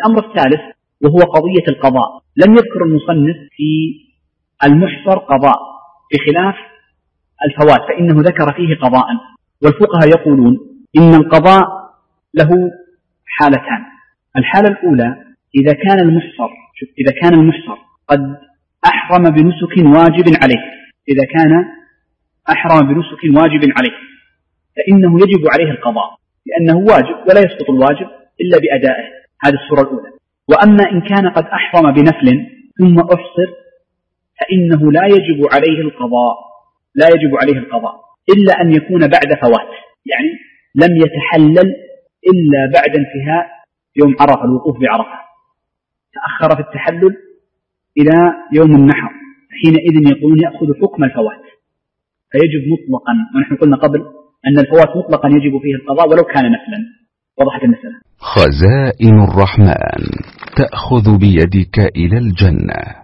الأمر الثالث وهو قضية القضاء. لم يذكر المصنف في المحصر قضاء بخلاف الفوات، فإنه ذكر فيه قضاء. والفقهاء يقولون إن القضاء له حالتان. الحالة الأولى إذا كان المحصر قد أحرم بنسك واجب عليه، إذا كان أحرم بنسك واجب عليه فإنه يجب عليه القضاء، لأنه واجب ولا يسقط الواجب إلا بأدائه. هذه الصورة الأولى. وأما إن كان قد أحرم بنفل ثم أحصر فإنه لا يجب عليه القضاء إلا أن يكون بعد فوات، يعني لم يتحلل إلا بعد انتهاء يوم عرفة، الوقوف بعرفة، تأخر في التحلل إلى يوم النحر، حينئذ يقولون يأخذ حكم الفوات فيجب مطلقا. ونحن قلنا قبل أن الفوات مطلقا يجب فيه القضاء ولو كان نفلا. وضحت المسألة. خزائن الرحمن تأخذ بيدك إلى الجنة.